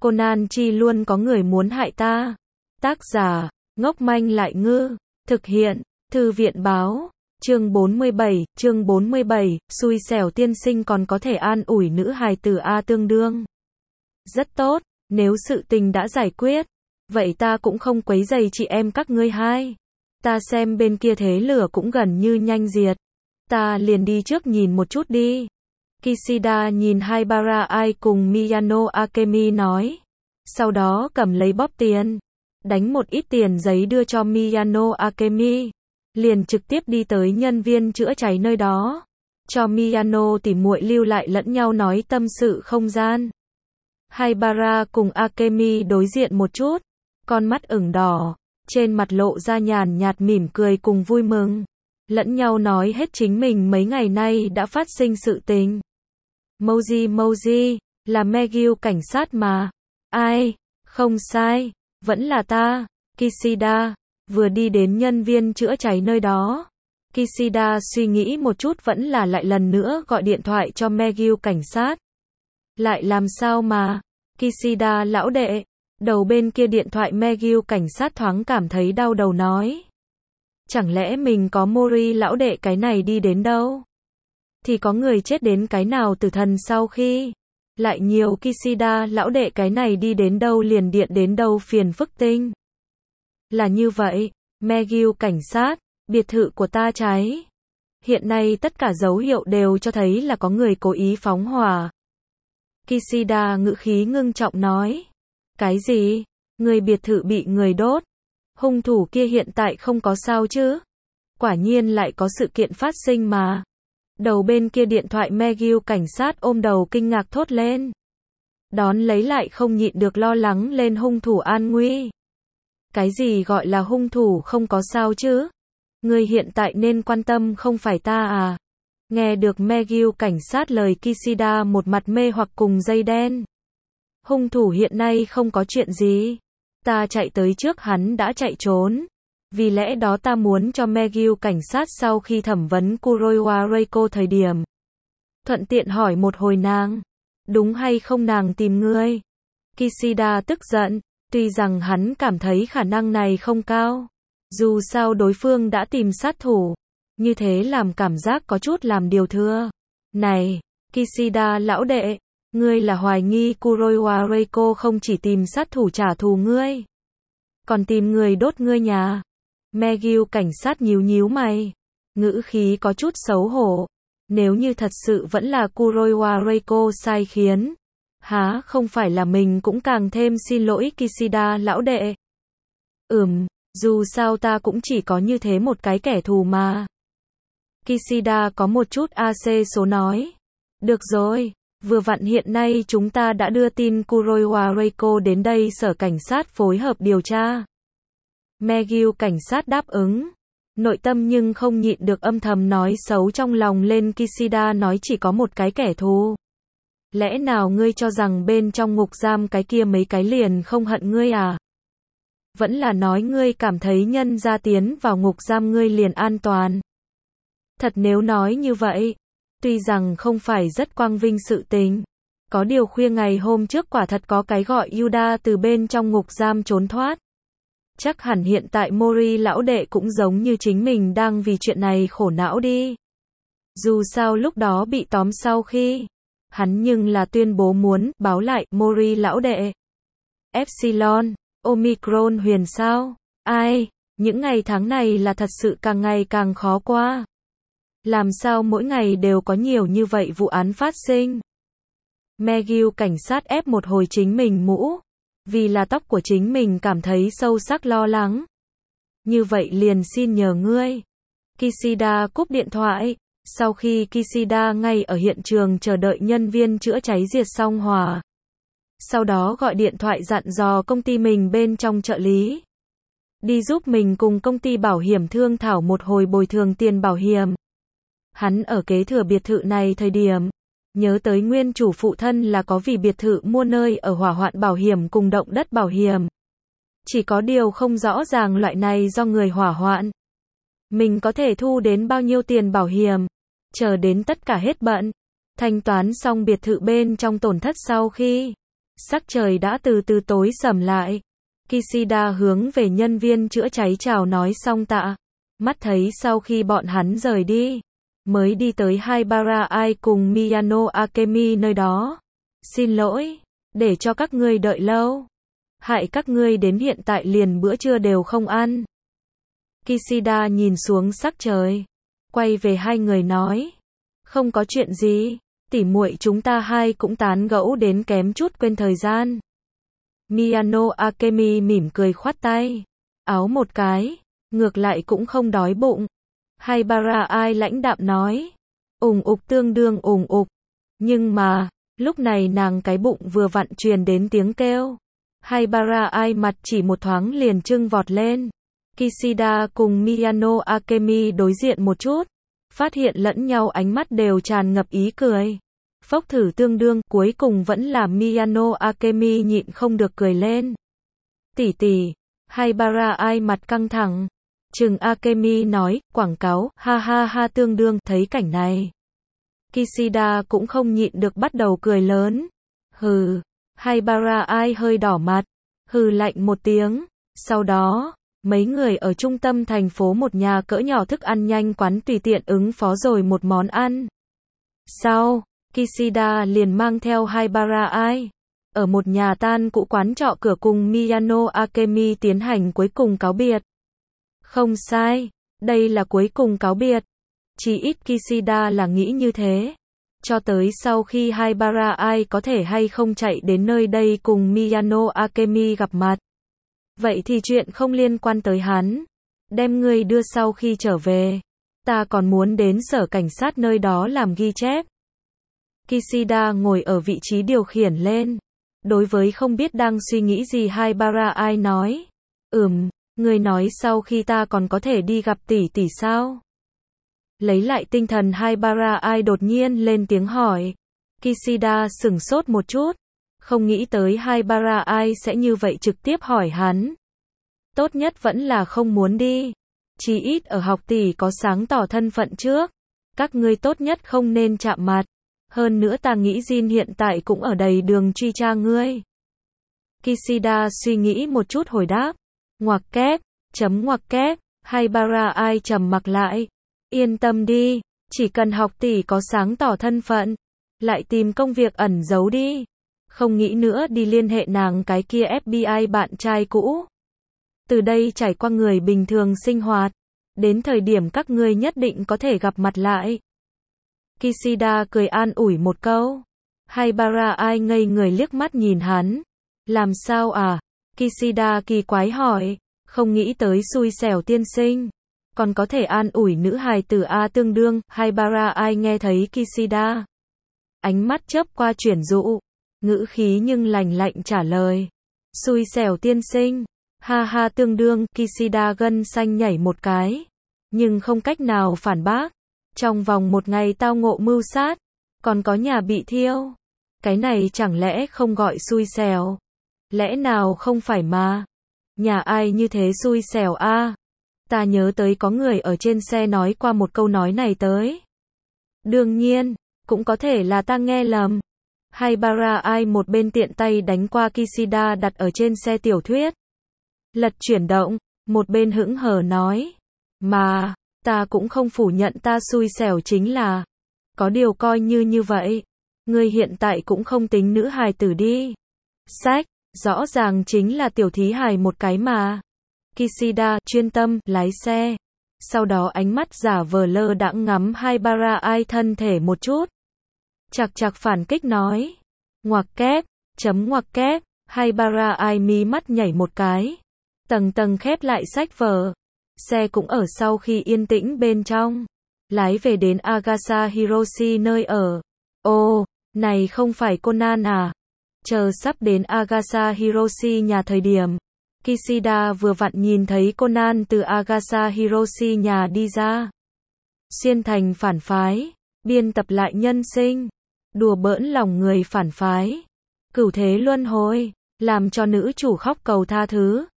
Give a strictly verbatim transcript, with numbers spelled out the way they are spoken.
Conan Chi luôn có người muốn hại ta. Tác giả, ngốc manh lại ngư. Thực hiện, Thư viện báo. Chương bốn mươi bảy, chương bốn mươi bảy, xui xẻo tiên sinh còn có thể an ủi nữ hài tử A tương đương. Rất tốt, nếu sự tình đã giải quyết, vậy ta cũng không quấy rầy chị em các ngươi hai. Ta xem bên kia thế lửa cũng gần như nhanh diệt. Ta liền đi trước nhìn một chút đi. Kishida nhìn Haibara Ai cùng Miyano Akemi nói. Sau đó cầm lấy bóp tiền, đánh một ít tiền giấy đưa cho Miyano Akemi. Liền trực tiếp đi tới nhân viên chữa cháy nơi đó. Cho Miyano tỉ muội lưu lại lẫn nhau nói tâm sự không gian. Haibara cùng Akemi đối diện một chút. Con mắt ửng đỏ. Trên mặt lộ ra nhàn nhạt mỉm cười cùng vui mừng. Lẫn nhau nói hết chính mình mấy ngày nay đã phát sinh sự tình. Moji Moji, là Megyu cảnh sát mà. Ai? Không sai, vẫn là ta. Kishida, vừa đi đến nhân viên chữa cháy nơi đó. Kishida suy nghĩ một chút vẫn là lại lần nữa gọi điện thoại cho Megyu cảnh sát. Lại làm sao mà? Kishida lão đệ. Đầu bên kia điện thoại Megyu cảnh sát thoáng cảm thấy đau đầu nói. Chẳng lẽ mình có Mori lão đệ cái này đi đến đâu? Thì có người chết đến cái nào tử thần sau khi? Lại nhiều Kishida lão đệ cái này đi đến đâu liền điện đến đâu phiền phức tinh. Là như vậy, Megyu cảnh sát, biệt thự của ta cháy. Hiện nay tất cả dấu hiệu đều cho thấy là có người cố ý phóng hỏa. Kishida ngữ khí ngưng trọng nói. Cái gì? Người biệt thự bị người đốt? Hung thủ kia hiện tại không có sao chứ? Quả nhiên lại có sự kiện phát sinh mà. Đầu bên kia điện thoại Megyu cảnh sát ôm đầu kinh ngạc thốt lên. Đón lấy lại không nhịn được lo lắng lên hung thủ an nguy. Cái gì gọi là hung thủ không có sao chứ? Người hiện tại nên quan tâm không phải ta à? Nghe được Megyu cảnh sát lời Kishida một mặt mê hoặc cùng dây đen. Hung thủ hiện nay không có chuyện gì. Ta chạy tới trước hắn đã chạy trốn. Vì lẽ đó ta muốn cho Megyu cảnh sát sau khi thẩm vấn Kuroiwa Reiko thời điểm. Thuận tiện hỏi một hồi nàng. Đúng hay không nàng tìm ngươi? Kishida tức giận. Tuy rằng hắn cảm thấy khả năng này không cao. Dù sao đối phương đã tìm sát thủ. Như thế làm cảm giác có chút làm điều thừa. Này, Kishida lão đệ. Ngươi là hoài nghi Kuroiwa Reiko không chỉ tìm sát thủ trả thù ngươi. Còn tìm người đốt ngươi nhà. Megyu cảnh sát nhíu nhíu mày. Ngữ khí có chút xấu hổ. Nếu như thật sự vẫn là Kuroiwa Reiko sai khiến. Há không phải là mình cũng càng thêm xin lỗi Kishida lão đệ. Ừm, dù sao ta cũng chỉ có như thế một cái kẻ thù mà. Kishida có một chút a xê số nói. Được rồi. Vừa vặn hiện nay chúng ta đã đưa tin Kuroiwa Reiko đến đây sở cảnh sát phối hợp điều tra. Megyu cảnh sát đáp ứng. Nội tâm nhưng không nhịn được âm thầm nói xấu trong lòng lên Kishida nói chỉ có một cái kẻ thù. Lẽ nào ngươi cho rằng bên trong ngục giam cái kia mấy cái liền không hận ngươi à? Vẫn là nói ngươi cảm thấy nhân gia tiến vào ngục giam ngươi liền an toàn. Thật nếu nói như vậy. Tuy rằng không phải rất quang vinh sự tình. Có điều khuya ngày hôm trước quả thật có cái gọi Yuda từ bên trong ngục giam trốn thoát. Chắc hẳn hiện tại Mori lão đệ cũng giống như chính mình đang vì chuyện này khổ não đi. Dù sao lúc đó bị tóm sau khi. Hắn nhưng là tuyên bố muốn báo lại Mori lão đệ. Epsilon, Omicron huyền sao? Ai? Những ngày tháng này là thật sự càng ngày càng khó qua. Làm sao mỗi ngày đều có nhiều như vậy vụ án phát sinh? Megyu cảnh sát ép một hồi chính mình mũ. Vì là tóc của chính mình cảm thấy sâu sắc lo lắng. Như vậy liền xin nhờ ngươi. Kishida cúp điện thoại. Sau khi Kishida ngay ở hiện trường chờ đợi nhân viên chữa cháy diệt xong hỏa. Sau đó gọi điện thoại dặn dò công ty mình bên trong trợ lý. Đi giúp mình cùng công ty bảo hiểm thương thảo một hồi bồi thường tiền bảo hiểm. Hắn ở kế thừa biệt thự này thời điểm. Nhớ tới nguyên chủ phụ thân là có vì biệt thự mua nơi ở hỏa hoạn bảo hiểm cùng động đất bảo hiểm. Chỉ có điều không rõ ràng loại này do người hỏa hoạn. Mình có thể thu đến bao nhiêu tiền bảo hiểm. Chờ đến tất cả hết bận. Thanh toán xong biệt thự bên trong tổn thất sau khi. Sắc trời đã từ từ tối sầm lại. Kishida hướng về nhân viên chữa cháy chào nói xong tạ. Mắt thấy sau khi bọn hắn rời đi, mới đi tới Haibara Ai cùng Miyano Akemi nơi đó. Xin lỗi, để cho các ngươi đợi lâu. Hại các ngươi đến hiện tại liền bữa trưa đều không ăn. Kishida nhìn xuống sắc trời, quay về hai người nói. Không có chuyện gì, tỉ muội chúng ta hai cũng tán gẫu đến kém chút quên thời gian. Miyano Akemi mỉm cười khoát tay, áo một cái, ngược lại cũng không đói bụng. Haibara Ai lãnh đạm nói, ủng ục tương đương ủng ục. Nhưng mà, lúc này nàng cái bụng vừa vặn truyền đến tiếng kêu. Haibara Ai mặt chỉ một thoáng liền trưng vọt lên. Kishida cùng Miyano Akemi đối diện một chút, phát hiện lẫn nhau ánh mắt đều tràn ngập ý cười. Phốc thử tương đương, cuối cùng vẫn là Miyano Akemi nhịn không được cười lên. Tỷ tỷ, Haibara Ai mặt căng thẳng. Trừng Akemi nói, quảng cáo, ha ha ha tương đương, thấy cảnh này. Kishida cũng không nhịn được bắt đầu cười lớn. Hừ, Haibara Ai hơi đỏ mặt, hừ lạnh một tiếng. Sau đó, mấy người ở trung tâm thành phố một nhà cỡ nhỏ thức ăn nhanh quán tùy tiện ứng phó rồi một món ăn. Sau, Kishida liền mang theo Haibara Ai, ở một nhà tan cũ quán trọ cửa cùng Miyano Akemi tiến hành cuối cùng cáo biệt. Không sai, đây là cuối cùng cáo biệt. Chỉ ít Kishida là nghĩ như thế. Cho tới sau khi Haibara Ai có thể hay không chạy đến nơi đây cùng Miyano Akemi gặp mặt. Vậy thì chuyện không liên quan tới hắn. Đem ngươi đưa sau khi trở về. Ta còn muốn đến sở cảnh sát nơi đó làm ghi chép. Kishida ngồi ở vị trí điều khiển lên. Đối với không biết đang suy nghĩ gì Haibara Ai nói. Ừm, ngươi nói sau khi ta còn có thể đi gặp tỷ tỷ sao? Lấy lại tinh thần Haibara Ai đột nhiên lên tiếng hỏi. Kishida sửng sốt một chút. Không nghĩ tới Haibara Ai sẽ như vậy trực tiếp hỏi hắn. Tốt nhất vẫn là không muốn đi. Chỉ ít ở học tỷ có sáng tỏ thân phận trước. Các ngươi tốt nhất không nên chạm mặt. Hơn nữa ta nghĩ Jin hiện tại cũng ở đầy đường truy tra ngươi. Kishida suy nghĩ một chút hồi đáp. Ngoặc kép, chấm ngoặc kép, Haibara Ai trầm mặc lại. Yên tâm đi, chỉ cần học tỷ có sáng tỏ thân phận, lại tìm công việc ẩn giấu đi. Không nghĩ nữa đi liên hệ nàng cái kia ép bi ai bạn trai cũ. Từ đây trải qua người bình thường sinh hoạt. Đến thời điểm các ngươi nhất định có thể gặp mặt lại. Kishida cười an ủi một câu. Haibara Ai ngây người liếc mắt nhìn hắn. Làm sao à? Kishida kỳ quái hỏi. Không nghĩ tới xui xẻo tiên sinh. Còn có thể an ủi nữ hài tử A tương đương. Haibara Ai nghe thấy Kishida. Ánh mắt chớp qua chuyển dụ. Ngữ khí nhưng lành lạnh trả lời. Xui xẻo tiên sinh. Ha ha tương đương. Kishida gân xanh nhảy một cái. Nhưng không cách nào phản bác. Trong vòng một ngày tao ngộ mưu sát. Còn có nhà bị thiêu. Cái này chẳng lẽ không gọi xui xẻo? Lẽ nào không phải mà? Nhà ai như thế xui xẻo a? À? Ta nhớ tới có người ở trên xe nói qua một câu nói này tới. Đương nhiên, cũng có thể là ta nghe lầm. Haibara Ai một bên tiện tay đánh qua Kishida đặt ở trên xe tiểu thuyết. Lật chuyển động, một bên hững hờ nói. Mà, ta cũng không phủ nhận ta xui xẻo chính là. Có điều coi như như vậy. Ngươi hiện tại cũng không tính nữ hài tử đi. Sách, rõ ràng chính là tiểu thí hài một cái mà. Kishida, chuyên tâm, lái xe. Sau đó ánh mắt giả vờ lơ đãng ngắm Haibara Ai thân thể một chút. Chạc chạc phản kích nói. Ngoặc kép, chấm ngoặc kép, Haibara Ai mí mắt nhảy một cái. Tầng tầng khép lại sách vở. Xe cũng ở sau khi yên tĩnh bên trong. Lái về đến Agasa Hiroshi nơi ở. Ồ, này không phải Conan à? Chờ sắp đến Agasa Hiroshi nhà thời điểm. Kishida vừa vặn nhìn thấy Conan từ Agasa Hiroshi nhà đi ra. Xuyên thành phản phái. Biên tập lại nhân sinh. Đùa bỡn lòng người phản phái. Cửu thế luân hồi. Làm cho nữ chủ khóc cầu tha thứ.